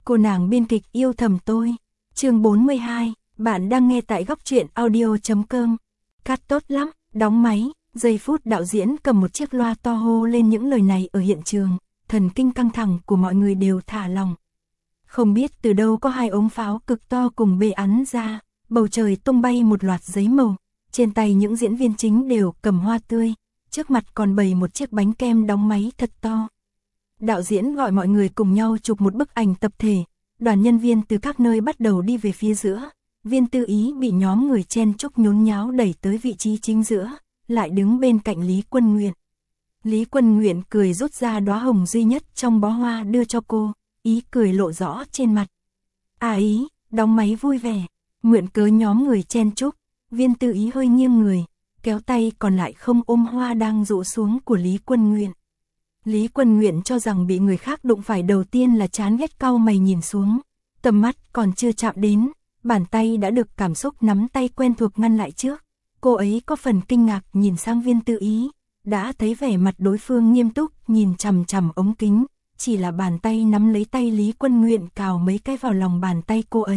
Cô nàng biên kịch yêu thầm tôi. Chương 42, bạn đang nghe tại góc truyện audio.com. Cắt tốt lắm, đóng máy. Giây phút đạo diễn cầm một chiếc loa to hô lên những lời này ở hiện trường, thần kinh căng thẳng của mọi người đều thả lỏng. Không biết từ đâu có hai ống pháo cực to cùng bê ắn ra, bầu trời tung bay một loạt giấy màu, trên tay những diễn viên chính đều cầm hoa tươi, trước mặt còn bày một chiếc bánh kem đóng máy thật to. Đạo diễn gọi mọi người cùng nhau chụp một bức ảnh tập thể, đoàn nhân viên từ các nơi bắt đầu đi về phía giữa, Viên Tư Ý bị nhóm người chen chúc nhốn nháo đẩy tới vị trí chính giữa, lại đứng bên cạnh Lý Quân Nguyện. Lý Quân Nguyện cười rút ra đóa hồng duy nhất trong bó hoa đưa cho cô, ý cười lộ rõ trên mặt. À Ý, đóng máy vui vẻ, Nguyện cớ nhóm người chen chúc, Viên Tư Ý hơi nghiêng người, kéo tay còn lại không ôm hoa đang rũ xuống của Lý Quân Nguyện. Lý Quân Nguyện cho rằng bị người khác đụng phải đầu tiên là chán ghét, cau mày nhìn xuống, tầm mắt còn chưa chạm đến, bàn tay đã được cảm xúc nắm tay quen thuộc ngăn lại trước. Cô ấy có phần kinh ngạc nhìn sang Viên Tư Ý, đã thấy vẻ mặt đối phương nghiêm túc nhìn chằm chằm ống kính, chỉ là bàn tay nắm lấy tay Lý Quân Nguyện cào mấy cái vào lòng bàn tay cô ấy.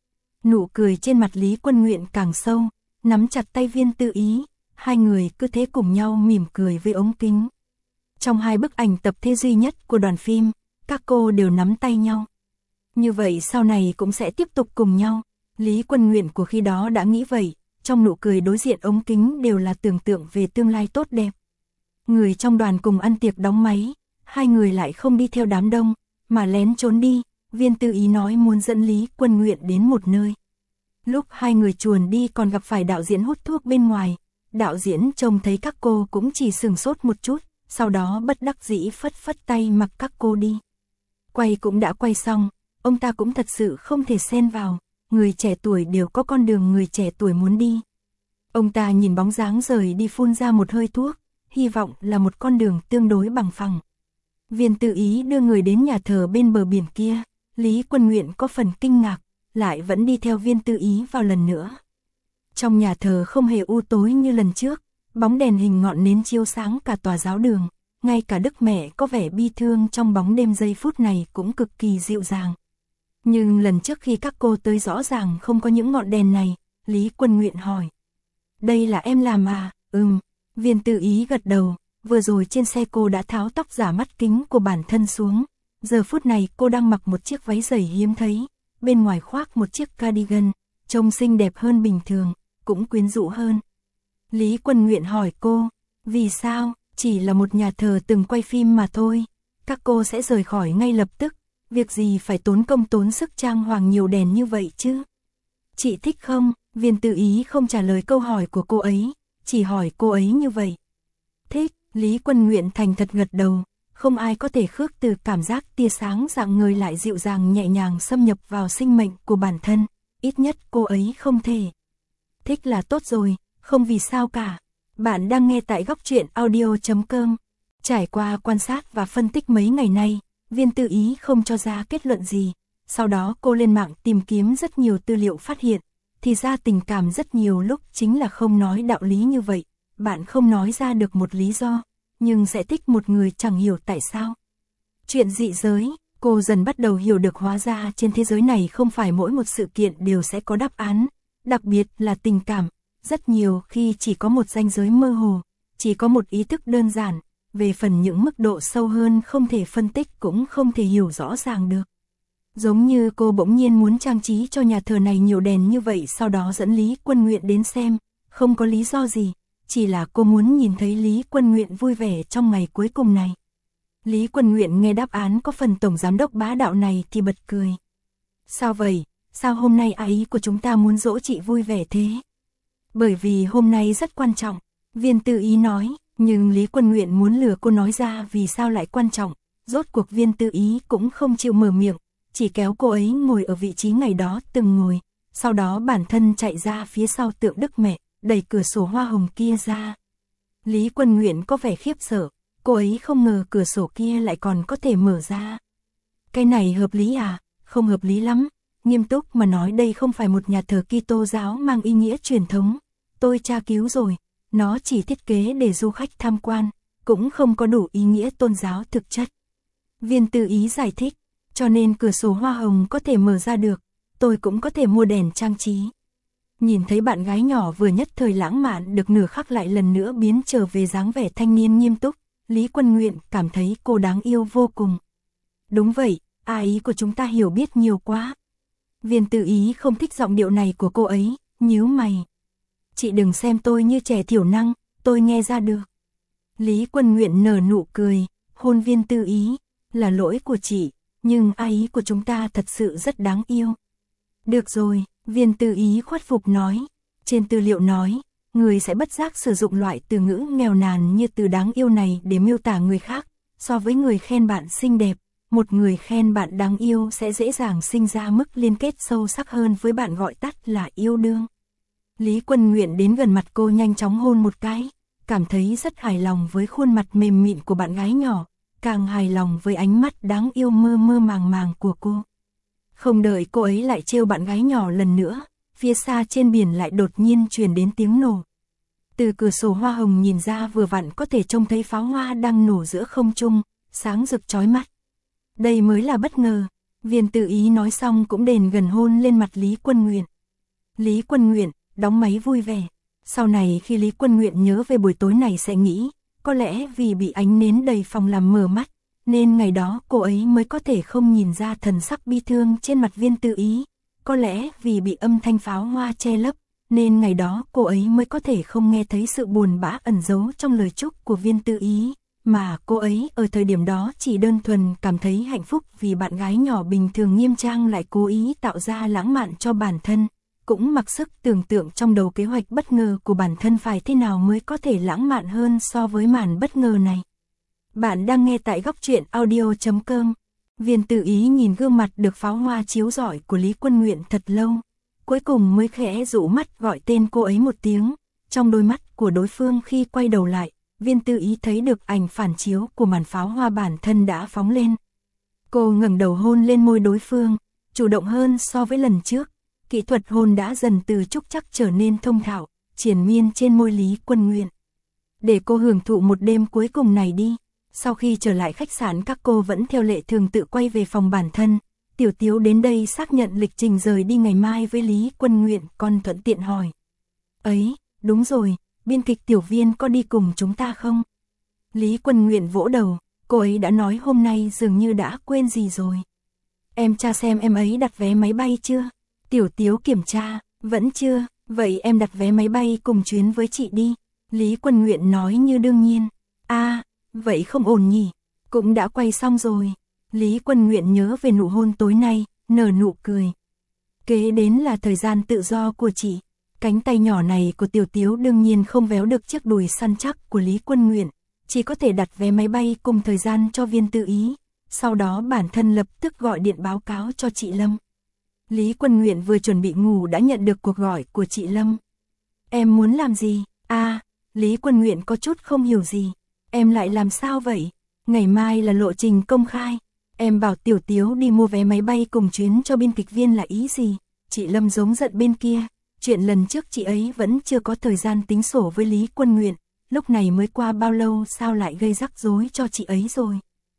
Nụ cười trên mặt Lý Quân Nguyện càng sâu, nắm chặt tay Viên Tư Ý, hai người cứ thế cùng nhau mỉm cười với ống kính. Trong hai bức ảnh tập thể duy nhất của đoàn phim, các cô đều nắm tay nhau. Như vậy sau này cũng sẽ tiếp tục cùng nhau, Lý Quân Nguyện của khi đó đã nghĩ vậy, trong nụ cười đối diện ống kính đều là tưởng tượng về tương lai tốt đẹp. Người trong đoàn cùng ăn tiệc đóng máy, hai người lại không đi theo đám đông, mà lén trốn đi, Viên Tư Ý nói muốn dẫn Lý Quân Nguyện đến một nơi. Lúc hai người chuồn đi còn gặp phải đạo diễn hút thuốc bên ngoài, đạo diễn trông thấy các cô cũng chỉ sửng sốt một chút, sau đó bất đắc dĩ phất phất tay mặc các cô đi. Quay cũng đã quay xong, ông ta cũng thật sự không thể xen vào, người trẻ tuổi đều có con đường người trẻ tuổi muốn đi. Ông ta nhìn bóng dáng rời đi phun ra một hơi thuốc, hy vọng là một con đường tương đối bằng phẳng. Viên Tư Ý đưa người đến nhà thờ bên bờ biển kia, Lý Quân Nguyện có phần kinh ngạc, lại vẫn đi theo Viên Tư Ý vào lần nữa. Trong nhà thờ không hề u tối như lần trước, bóng đèn hình ngọn nến chiếu sáng cả tòa giáo đường, ngay cả Đức Mẹ có vẻ bi thương trong bóng đêm giây phút này cũng cực kỳ dịu dàng. Nhưng lần trước khi các cô tới rõ ràng không có những ngọn đèn này, Lý Quân Nguyện hỏi. Đây là em làm à? Viên Tư Ý gật đầu, vừa rồi trên xe cô đã tháo tóc giả mắt kính của bản thân xuống, giờ phút này cô đang mặc một chiếc váy dày hiếm thấy, bên ngoài khoác một chiếc cardigan, trông xinh đẹp hơn bình thường, cũng quyến rũ hơn. Lý Quân Nguyện hỏi cô, vì sao, chỉ là một nhà thờ từng quay phim mà thôi, các cô sẽ rời khỏi ngay lập tức, việc gì phải tốn công tốn sức trang hoàng nhiều đèn như vậy chứ? Chị thích không? Viên Tư Ý không trả lời câu hỏi của cô ấy, chỉ hỏi cô ấy như vậy. Thích, Lý Quân Nguyện thành thật gật đầu, không ai có thể khước từ cảm giác tia sáng rạng ngời lại dịu dàng nhẹ nhàng xâm nhập vào sinh mệnh của bản thân, ít nhất cô ấy không thể. Thích là tốt rồi, không vì sao cả. Bạn đang nghe tại góc truyện audio.com. Trải qua quan sát và phân tích mấy ngày nay, Viên Tư Ý không cho ra kết luận gì. Sau đó cô lên mạng tìm kiếm rất nhiều tư liệu, phát hiện, thì ra tình cảm rất nhiều lúc chính là không nói đạo lý như vậy. Bạn không nói ra được một lý do, nhưng sẽ thích một người chẳng hiểu tại sao. Chuyện dị giới, cô dần bắt đầu hiểu được hóa ra trên thế giới này không phải mỗi một sự kiện đều sẽ có đáp án, đặc biệt là tình cảm. Rất nhiều khi chỉ có một ranh giới mơ hồ, chỉ có một ý thức đơn giản, về phần những mức độ sâu hơn không thể phân tích cũng không thể hiểu rõ ràng được. Giống như cô bỗng nhiên muốn trang trí cho nhà thờ này nhiều đèn như vậy, sau đó dẫn Lý Quân Nguyện đến xem, không có lý do gì, chỉ là cô muốn nhìn thấy Lý Quân Nguyện vui vẻ trong ngày cuối cùng này. Lý Quân Nguyện nghe đáp án có phần tổng giám đốc bá đạo này thì bật cười. Sao vậy? Sao hôm nay ý của chúng ta muốn dỗ chị vui vẻ thế? Bởi vì hôm nay rất quan trọng, Viên Tư Ý nói, nhưng Lý Quân Nguyện muốn lừa cô nói ra vì sao lại quan trọng, rốt cuộc Viên Tư Ý cũng không chịu mở miệng, chỉ kéo cô ấy ngồi ở vị trí ngày đó từng ngồi, sau đó bản thân chạy ra phía sau tượng Đức Mẹ, đẩy cửa sổ hoa hồng kia ra. Lý Quân Nguyện có vẻ khiếp sợ, cô ấy không ngờ cửa sổ kia lại còn có thể mở ra. Cái này hợp lý à? Không hợp lý lắm, nghiêm túc mà nói đây không phải một nhà thờ Kitô giáo mang ý nghĩa truyền thống. Tôi tra cứu rồi, nó chỉ thiết kế để du khách tham quan, cũng không có đủ ý nghĩa tôn giáo thực chất. Viên Tư Ý giải thích, cho nên cửa sổ hoa hồng có thể mở ra được, tôi cũng có thể mua đèn trang trí. Nhìn thấy bạn gái nhỏ vừa nhất thời lãng mạn được nửa khắc lại lần nữa biến trở về dáng vẻ thanh niên nghiêm túc, Lý Quân Nguyện cảm thấy cô đáng yêu vô cùng. Đúng vậy, A Ý của chúng ta hiểu biết nhiều quá. Viên Tư Ý không thích giọng điệu này của cô ấy, nhíu mày. Chị đừng xem tôi như trẻ thiểu năng, tôi nghe ra được. Lý Quân Nguyện nở nụ cười, hôn Viên Tư Ý, là lỗi của chị, nhưng A Ý của chúng ta thật sự rất đáng yêu. Được rồi, Viên Tư Ý khuất phục nói, trên tư liệu nói, người sẽ bất giác sử dụng loại từ ngữ nghèo nàn như từ đáng yêu này để miêu tả người khác, so với người khen bạn xinh đẹp, một người khen bạn đáng yêu sẽ dễ dàng sinh ra mức liên kết sâu sắc hơn với bạn gọi tắt là yêu đương. Lý Quân Nguyện đến gần mặt cô nhanh chóng hôn một cái, cảm thấy rất hài lòng với khuôn mặt mềm mịn của bạn gái nhỏ, càng hài lòng với ánh mắt đáng yêu mơ mơ màng màng của cô. Không đợi cô ấy lại trêu bạn gái nhỏ lần nữa, phía xa trên biển lại đột nhiên truyền đến tiếng nổ. Từ cửa sổ hoa hồng nhìn ra vừa vặn có thể trông thấy pháo hoa đang nổ giữa không trung, sáng rực chói mắt. Đây mới là bất ngờ, Viên Tư Ý nói xong cũng đền gần hôn lên mặt Lý Quân Nguyện. Lý Quân Nguyện, đóng máy vui vẻ. Sau này khi Lý Quân Nguyện nhớ về buổi tối này sẽ nghĩ, có lẽ vì bị ánh nến đầy phòng làm mờ mắt, nên ngày đó cô ấy mới có thể không nhìn ra thần sắc bi thương trên mặt Viên Tư Ý. Có lẽ vì bị âm thanh pháo hoa che lấp, nên ngày đó cô ấy mới có thể không nghe thấy sự buồn bã ẩn giấu trong lời chúc của Viên Tư Ý. Mà cô ấy ở thời điểm đó chỉ đơn thuần cảm thấy hạnh phúc vì bạn gái nhỏ bình thường nghiêm trang lại cố ý tạo ra lãng mạn cho bản thân, cũng mặc sức tưởng tượng trong đầu kế hoạch bất ngờ của bản thân phải thế nào mới có thể lãng mạn hơn so với màn bất ngờ này. Bạn đang nghe tại góc truyện audio.com. Viên Tư Ý nhìn gương mặt được pháo hoa chiếu rọi của Lý Quân Nguyện thật lâu, cuối cùng mới khẽ dụ mắt gọi tên cô ấy một tiếng. Trong đôi mắt của đối phương khi quay đầu lại, Viên Tư Ý thấy được ảnh phản chiếu của màn pháo hoa bản thân đã phóng lên. Cô ngẩng đầu hôn lên môi đối phương, chủ động hơn so với lần trước. Kỹ thuật hôn đã dần từ trúc trắc trở nên thông thạo, triền miên trên môi Lý Quân Nguyện. Để cô hưởng thụ một đêm cuối cùng này đi. Sau khi trở lại khách sạn các cô vẫn theo lệ thường tự quay về phòng bản thân. Tiểu Tiếu đến đây xác nhận lịch trình rời đi ngày mai với Lý Quân Nguyện, còn thuận tiện hỏi. Ấy, đúng rồi, biên kịch Tiểu Viên có đi cùng chúng ta không? Lý Quân Nguyện vỗ đầu, cô ấy đã nói hôm nay dường như đã quên gì rồi. Em tra xem em ấy đặt vé máy bay chưa? Tiểu Tiếu kiểm tra, vẫn chưa, vậy em đặt vé máy bay cùng chuyến với chị đi. Lý Quân Nguyện nói như đương nhiên. Vậy không ổn nhỉ, cũng đã quay xong rồi. Lý Quân Nguyện nhớ về nụ hôn tối nay, nở nụ cười. Kế đến là thời gian tự do của chị. Cánh tay nhỏ này của Tiểu Tiếu đương nhiên không véo được chiếc đùi săn chắc của Lý Quân Nguyện, chỉ có thể đặt vé máy bay cùng thời gian cho Viên Tư Ý. Sau đó bản thân lập tức gọi điện báo cáo cho chị Lâm. Lý Quân Nguyện vừa chuẩn bị ngủ đã nhận được cuộc gọi của chị Lâm. Em muốn làm gì? Lý Quân Nguyện có chút không hiểu gì. Em lại làm sao vậy? Ngày mai là lộ trình công khai. Em bảo Tiểu Tiếu đi mua vé máy bay cùng chuyến cho biên kịch Viên là ý gì? Chị Lâm giống giận bên kia. Chuyện lần trước chị ấy vẫn chưa có thời gian tính sổ với Lý Quân Nguyện. Lúc này mới qua bao lâu sao lại gây rắc rối cho chị ấy rồi?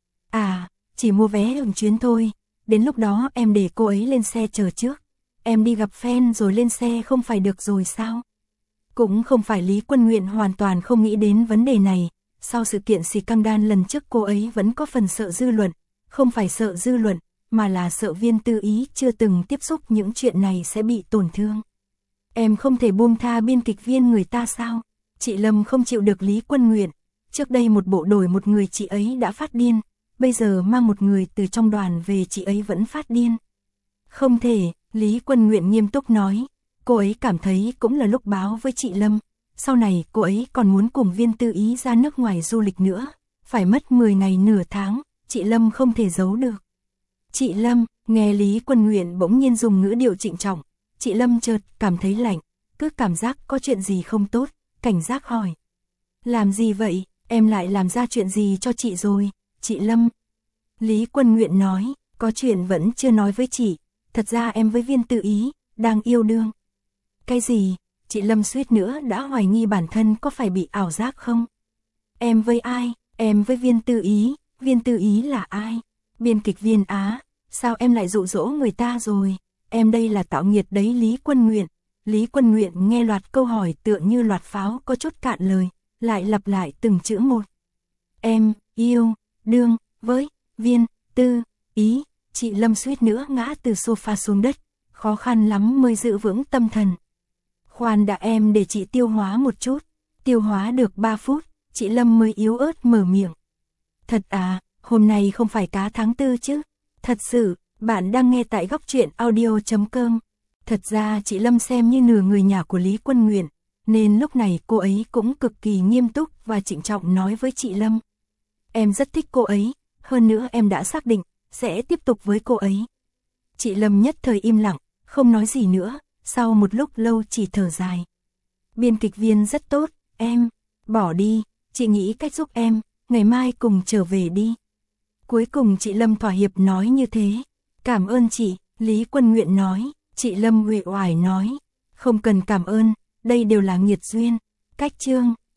Chỉ mua vé hưởng chuyến thôi. Đến lúc đó em để cô ấy lên xe chờ trước. Em đi gặp fan rồi lên xe không phải được rồi sao? Cũng không phải Lý Quân Nguyện hoàn toàn không nghĩ đến vấn đề này. Sau sự kiện scandal lần trước cô ấy vẫn có phần sợ dư luận. Không phải sợ dư luận, mà là sợ Viên Tư Ý chưa từng tiếp xúc những chuyện này sẽ bị tổn thương. Em không thể buông tha biên kịch Viên người ta sao? Chị Lâm không chịu được Lý Quân Nguyện. Trước đây một bộ đổi một người chị ấy đã phát điên. Bây giờ mang một người từ trong đoàn về chị ấy vẫn phát điên. Không thể, Lý Quân Nguyện nghiêm túc nói. Cô ấy cảm thấy cũng là lúc báo với chị Lâm. Sau này cô ấy còn muốn cùng Viên Tư Ý ra nước ngoài du lịch nữa. Phải mất 10 ngày nửa tháng, chị Lâm không thể giấu được. Chị Lâm, nghe Lý Quân Nguyện bỗng nhiên dùng ngữ điệu trịnh trọng. Chị Lâm chợt cảm thấy lạnh, cứ cảm giác có chuyện gì không tốt, cảnh giác hỏi. Làm gì vậy, em lại làm ra chuyện gì cho chị rồi, chị Lâm? Lý Quân Nguyện nói, có chuyện vẫn chưa nói với chị, thật ra em với Viên Tư Ý, đang yêu đương. Cái gì? Chị Lâm suýt nữa đã hoài nghi bản thân có phải bị ảo giác không? Em với ai? Em với Viên Tư Ý là ai? Biên kịch Viên Á. Sao em lại dụ dỗ người ta rồi? Em đây là tạo nghiệt đấy Lý Quân Nguyện. Lý Quân Nguyện nghe loạt câu hỏi tựa như loạt pháo có chút cạn lời, lại lặp lại từng chữ một. Em, yêu, đương, với, viên, tư, ý. Chị Lâm suýt nữa ngã từ sofa xuống đất, khó khăn lắm mới giữ vững tâm thần. Khoan đã em để chị tiêu hóa một chút. Tiêu hóa được 3 phút, chị Lâm mới yếu ớt mở miệng. Thật à, hôm nay không phải cá tháng 4 chứ? Thật sự, bạn đang nghe tại góc truyện audio.com. Thật ra chị Lâm xem như nửa người nhà của Lý Quân Nguyện, nên lúc này cô ấy cũng cực kỳ nghiêm túc và trịnh trọng nói với chị Lâm. Em rất thích cô ấy, hơn nữa em đã xác định, sẽ tiếp tục với cô ấy. Chị Lâm nhất thời im lặng, không nói gì nữa, sau một lúc lâu chỉ thở dài. Biên kịch viên rất tốt, em, bỏ đi, chị nghĩ cách giúp em, ngày mai cùng trở về đi. Cuối cùng chị Lâm thỏa hiệp nói như thế. Cảm ơn chị, Lý Quân Nguyện nói. Chị Lâm uể oải nói, không cần cảm ơn, đây đều là nghiệt duyên. Cách chương